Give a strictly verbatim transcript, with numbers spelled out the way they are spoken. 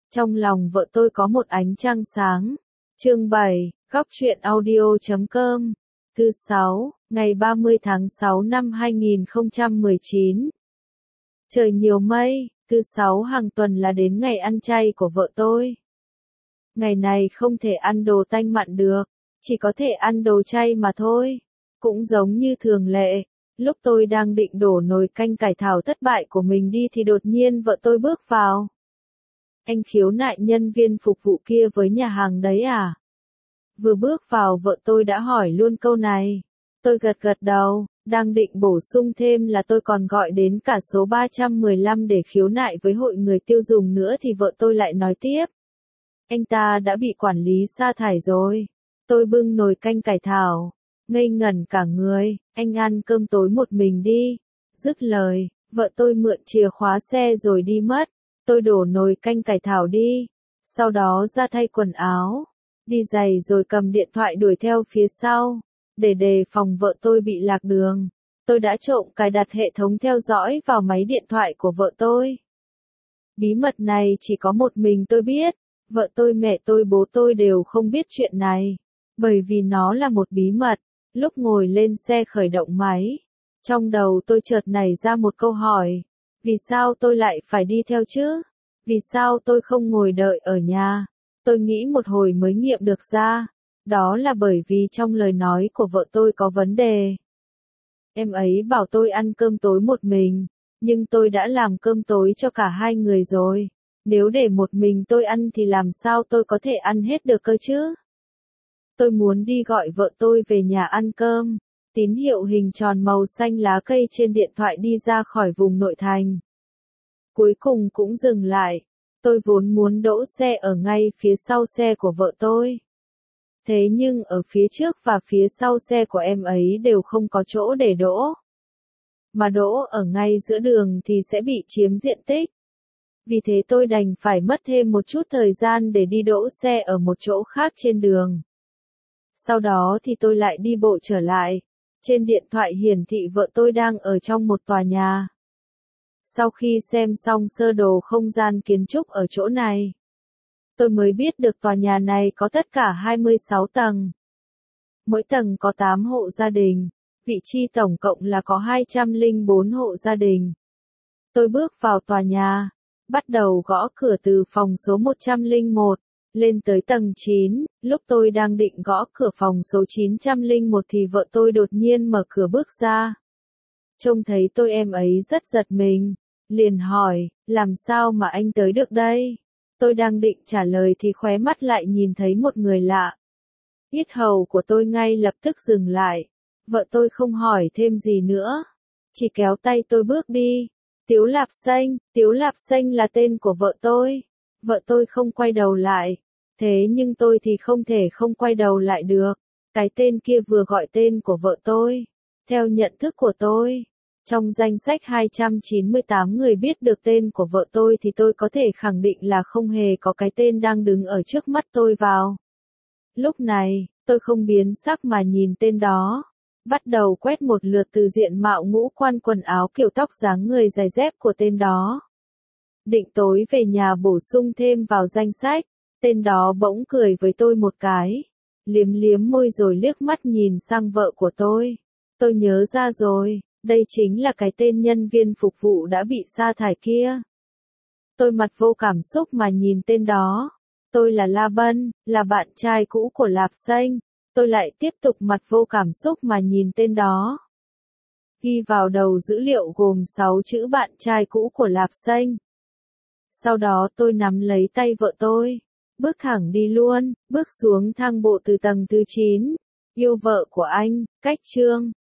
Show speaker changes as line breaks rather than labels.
Trong lòng vợ tôi có một ánh trăng sáng. Chương bảy, góc truyện audio chấm com. Thứ sáu, ngày ba mươi tháng sáu năm hai nghìn không trăm mười chín. Trời nhiều mây, thứ sáu hàng tuần là đến ngày ăn chay của vợ tôi. Ngày này không thể ăn đồ tanh mặn được, chỉ có thể ăn đồ chay mà thôi. Cũng giống như thường lệ, lúc tôi đang định đổ nồi canh cải thảo thất bại của mình đi thì đột nhiên vợ tôi bước vào. Anh khiếu nại nhân viên phục vụ kia với nhà hàng đấy à? Vừa bước vào vợ tôi đã hỏi luôn câu này. Tôi gật gật đầu, đang định bổ sung thêm là tôi còn gọi đến cả số ba trăm mười lăm để khiếu nại với hội người tiêu dùng nữa thì vợ tôi lại nói tiếp. Anh ta đã bị quản lý sa thải rồi. Tôi bưng nồi canh cải thảo, ngây ngẩn cả người, anh ăn cơm tối một mình đi. Dứt lời, vợ tôi mượn chìa khóa xe rồi đi mất. Tôi đổ nồi canh cải thảo đi, sau đó ra thay quần áo, đi giày rồi cầm điện thoại đuổi theo phía sau, để đề phòng vợ tôi bị lạc đường. Tôi đã trộm cài đặt hệ thống theo dõi vào máy điện thoại của vợ tôi. Bí mật này chỉ có một mình tôi biết, vợ tôi, mẹ tôi, bố tôi đều không biết chuyện này, bởi vì nó là một bí mật. Lúc ngồi lên xe khởi động máy, trong đầu tôi chợt nảy ra một câu hỏi. Vì sao tôi lại phải đi theo chứ? Vì sao tôi không ngồi đợi ở nhà? Tôi nghĩ một hồi mới nghiệm được ra. Đó là bởi vì trong lời nói của vợ tôi có vấn đề. Em ấy bảo tôi ăn cơm tối một mình, nhưng tôi đã làm cơm tối cho cả hai người rồi. Nếu để một mình tôi ăn thì làm sao tôi có thể ăn hết được cơ chứ? Tôi muốn đi gọi vợ tôi về nhà ăn cơm. Tín hiệu hình tròn màu xanh lá cây trên điện thoại đi ra khỏi vùng nội thành. Cuối cùng cũng dừng lại. Tôi vốn muốn đỗ xe ở ngay phía sau xe của vợ tôi. Thế nhưng ở phía trước và phía sau xe của em ấy đều không có chỗ để đỗ. Mà đỗ ở ngay giữa đường thì sẽ bị chiếm diện tích. Vì thế tôi đành phải mất thêm một chút thời gian để đi đỗ xe ở một chỗ khác trên đường. Sau đó thì tôi lại đi bộ trở lại. Trên điện thoại hiển thị vợ tôi đang ở trong một tòa nhà. Sau khi xem xong sơ đồ không gian kiến trúc ở chỗ này, tôi mới biết được tòa nhà này có tất cả hai mươi sáu tầng. Mỗi tầng có tám hộ gia đình, vị trí tổng cộng là có hai trăm lẻ bốn hộ gia đình. Tôi bước vào tòa nhà, bắt đầu gõ cửa từ phòng số một trăm lẻ một. Lên tới tầng chín, lúc tôi đang định gõ cửa phòng số chín trăm lẻ một thì vợ tôi đột nhiên mở cửa bước ra. Trông thấy tôi em ấy rất giật mình, liền hỏi, làm sao mà anh tới được đây? Tôi đang định trả lời thì khóe mắt lại nhìn thấy một người lạ. Yết hầu của tôi ngay lập tức dừng lại, vợ tôi không hỏi thêm gì nữa, chỉ kéo tay tôi bước đi. Tiếu Lạp Xanh, Tiếu Lạp Xanh là tên của vợ tôi. Vợ tôi không quay đầu lại, thế nhưng tôi thì không thể không quay đầu lại được. Cái tên kia vừa gọi tên của vợ tôi. Theo nhận thức của tôi, trong danh sách hai trăm chín mươi tám người biết được tên của vợ tôi thì tôi có thể khẳng định là không hề có cái tên đang đứng ở trước mắt tôi vào. Lúc này, tôi không biến sắc mà nhìn tên đó. Bắt đầu quét một lượt từ diện mạo ngũ quan quần áo kiểu tóc dáng người giày dép của tên đó. Định tối về nhà bổ sung thêm vào danh sách, tên đó bỗng cười với tôi một cái, liếm liếm môi rồi liếc mắt nhìn sang vợ của tôi. Tôi nhớ ra rồi, đây chính là cái tên nhân viên phục vụ đã bị sa thải kia. Tôi mặt vô cảm xúc mà nhìn tên đó. Tôi là La Bân, là bạn trai cũ của Lạp Xanh. Tôi lại tiếp tục mặt vô cảm xúc mà nhìn tên đó. Ghi vào đầu dữ liệu gồm sáu chữ bạn trai cũ của Lạp Xanh. Sau đó tôi nắm lấy tay vợ tôi, bước thẳng đi luôn, bước xuống thang bộ từ tầng thứ chín. Yêu vợ của anh, cách chương.